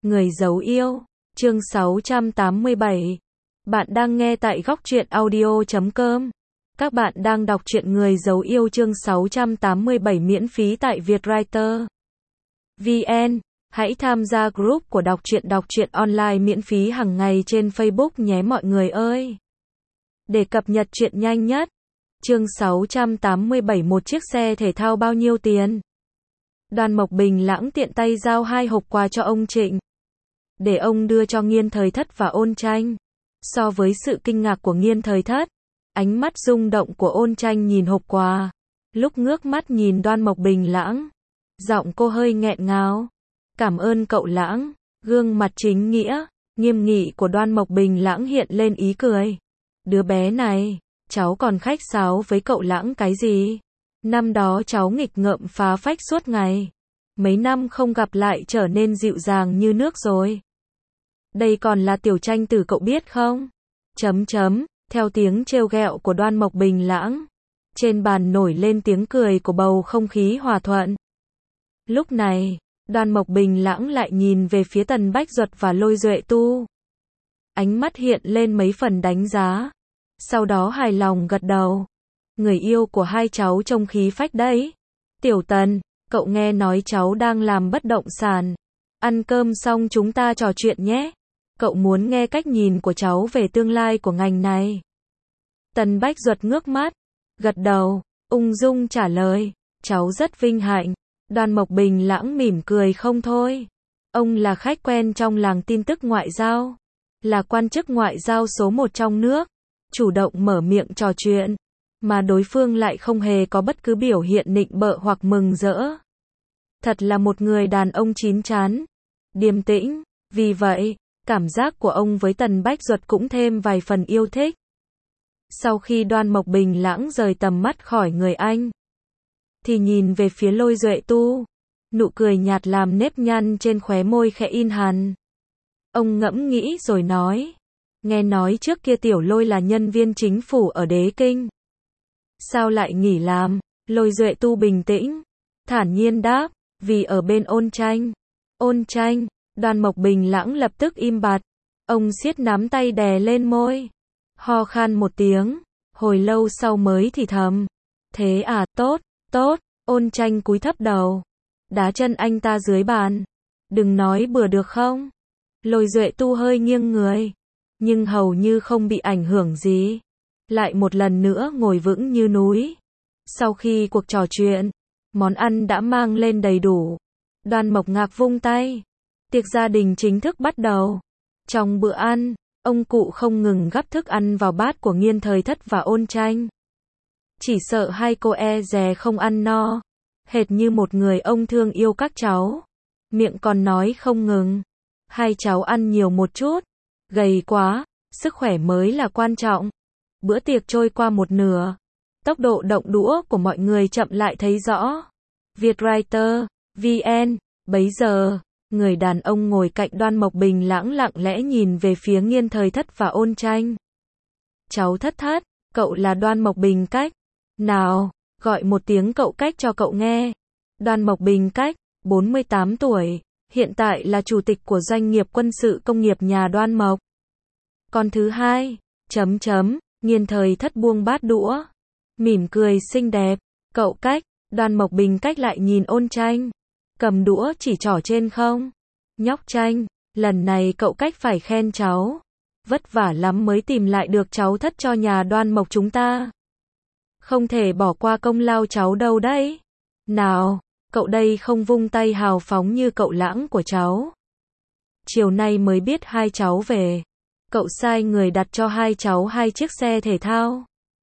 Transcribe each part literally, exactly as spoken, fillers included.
Người giấu yêu, chương sáu trăm tám mươi bảy. Bạn đang nghe tại góc truyện audio chấm com. Các bạn đang đọc truyện Người giấu yêu chương sáu trăm tám mươi bảy miễn phí tại Vietwriter chấm vn. Hãy tham gia group của đọc truyện đọc truyện online miễn phí hàng ngày trên Facebook nhé mọi người ơi. Để cập nhật truyện nhanh nhất. Chương sáu trăm tám mươi bảy một chiếc xe thể thao bao nhiêu tiền? Đoàn Mộc Bình lãng tiện tay giao hai hộp quà cho ông Trịnh. Để ông đưa cho Nghiên Thời Thất và Ôn Tranh. So với sự kinh ngạc của Nghiên Thời Thất, ánh mắt rung động của Ôn Tranh nhìn hộp quà, lúc ngước mắt nhìn Đoàn Mộc Bình lãng, giọng cô hơi nghẹn ngào. Cảm ơn cậu lãng. Gương mặt chính nghĩa, nghiêm nghị của Đoàn Mộc Bình lãng hiện lên ý cười. Đứa bé này, cháu còn khách sáo với cậu lãng cái gì? Năm đó cháu nghịch ngợm phá phách suốt ngày. Mấy năm không gặp lại trở nên dịu dàng như nước rồi. Đây còn là Tiểu Tranh Tử cậu biết không? Chấm chấm, theo tiếng trêu ghẹo của Đoàn Mộc Bình lãng. Trên bàn nổi lên tiếng cười của bầu không khí hòa thuận. Lúc này, Đoàn Mộc Bình lãng lại nhìn về phía Tần Bách Duật và Lôi Duệ Tu. Ánh mắt hiện lên mấy phần đánh giá. Sau đó hài lòng gật đầu. Người yêu của hai cháu trông khí phách đấy. Tiểu Tần, cậu nghe nói cháu đang làm bất động sản. Ăn cơm xong chúng ta trò chuyện nhé. Cậu muốn nghe cách nhìn của cháu về tương lai của ngành này. Tần Bách Duật ngước mắt, gật đầu, ung dung trả lời. Cháu rất vinh hạnh. Đoàn Mộc Bình lãng mỉm cười không thôi. Ông là khách quen trong làng tin tức ngoại giao. Là quan chức ngoại giao số một trong nước. Chủ động mở miệng trò chuyện. Mà đối phương lại không hề có bất cứ biểu hiện nịnh bợ hoặc mừng rỡ. Thật là một người đàn ông chín chắn, điềm tĩnh. Vì vậy, cảm giác của ông với Tần Bách Duật cũng thêm vài phần yêu thích. Sau khi Đoàn Mộc Bình lãng rời tầm mắt khỏi người anh, thì nhìn về phía Lôi Duệ Tu. Nụ cười nhạt làm nếp nhăn trên khóe môi khẽ in hằn. Ông ngẫm nghĩ rồi nói. Nghe nói trước kia Tiểu Lôi là nhân viên chính phủ ở Đế Kinh. Sao lại nghỉ làm? Lôi Duệ Tu bình tĩnh, thản nhiên đáp. Vì ở bên Ôn Tranh. Ôn Tranh. Đoàn Mộc Bình lãng lập tức im bặt. Ông siết nắm tay đè lên môi. Ho khan một tiếng. Hồi lâu sau mới thì thầm. Thế à, tốt, tốt. Ôn Tranh cúi thấp đầu. Đá chân anh ta dưới bàn. Đừng nói bừa được không? Lôi Duệ Tu hơi nghiêng người. Nhưng hầu như không bị ảnh hưởng gì. Lại một lần nữa ngồi vững như núi. Sau khi cuộc trò chuyện, món ăn đã mang lên đầy đủ. Đoàn Mộc Ngạc vung tay. Tiệc gia đình chính thức bắt đầu. Trong bữa ăn, ông cụ không ngừng gắp thức ăn vào bát của Nghiên Thời Thất và Ôn Tranh. Chỉ sợ hai cô e dè không ăn no. Hệt như một người ông thương yêu các cháu. Miệng còn nói không ngừng. Hai cháu ăn nhiều một chút. Gầy quá, sức khỏe mới là quan trọng. Bữa tiệc trôi qua một nửa. Tốc độ động đũa của mọi người chậm lại thấy rõ. Vietwriter chấm vn. Bấy giờ, người đàn ông ngồi cạnh Đoàn Mộc Bình lãng lặng lẽ nhìn về phía Nghiên Thời Thất và Ôn Tranh. Cháu Thất Thất, cậu là Đoàn Mộc Bình Cách. Nào, gọi một tiếng cậu Cách cho cậu nghe. Đoàn Mộc Bình Cách, bốn mươi tám tuổi, hiện tại là chủ tịch của doanh nghiệp quân sự công nghiệp nhà Đoan Mộc. Con thứ hai, chấm chấm, Nghiên Thời Thất buông bát đũa. Mỉm cười xinh đẹp. Cậu Cách. Đoàn Mộc Bình Cách lại nhìn Ôn Tranh. Cầm đũa chỉ trỏ trên không. Nhóc Tranh, lần này cậu Cách phải khen cháu. Vất vả lắm mới tìm lại được cháu Thất cho nhà Đoan Mộc chúng ta. Không thể bỏ qua công lao cháu đâu đấy. Nào, cậu đây không vung tay hào phóng như cậu lãng của cháu. Chiều nay mới biết hai cháu về. Cậu sai người đặt cho hai cháu hai chiếc xe thể thao.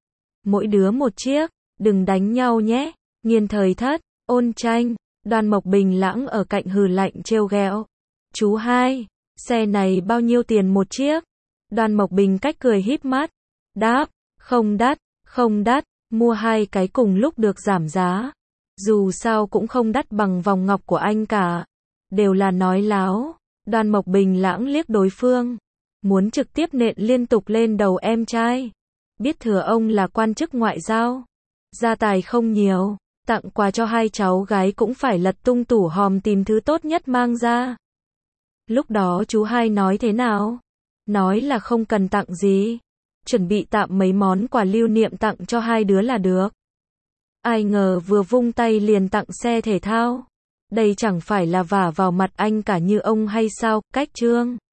Mỗi đứa một chiếc, đừng đánh nhau nhé. Nghiên Thời Thất, Ôn Tranh. Đoàn Mộc Bình lãng ở cạnh hừ lạnh trêu ghẹo. Chú hai, xe này bao nhiêu tiền một chiếc? Đoàn Mộc Bình Cách cười híp mắt. Đáp, không đắt, không đắt, mua hai cái cùng lúc được giảm giá. Dù sao cũng không đắt bằng vòng ngọc của anh cả. Đều là nói láo. Đoàn Mộc Bình lãng liếc đối phương. Muốn trực tiếp nện liên tục lên đầu em trai. Biết thừa ông là quan chức ngoại giao. Gia tài không nhiều. Tặng quà cho hai cháu gái cũng phải lật tung tủ hòm tìm thứ tốt nhất mang ra. Lúc đó chú hai nói thế nào? Nói là không cần tặng gì. Chuẩn bị tạm mấy món quà lưu niệm tặng cho hai đứa là được. Ai ngờ vừa vung tay liền tặng xe thể thao. Đây chẳng phải là vả vào mặt anh cả như ông hay sao, cách Trương.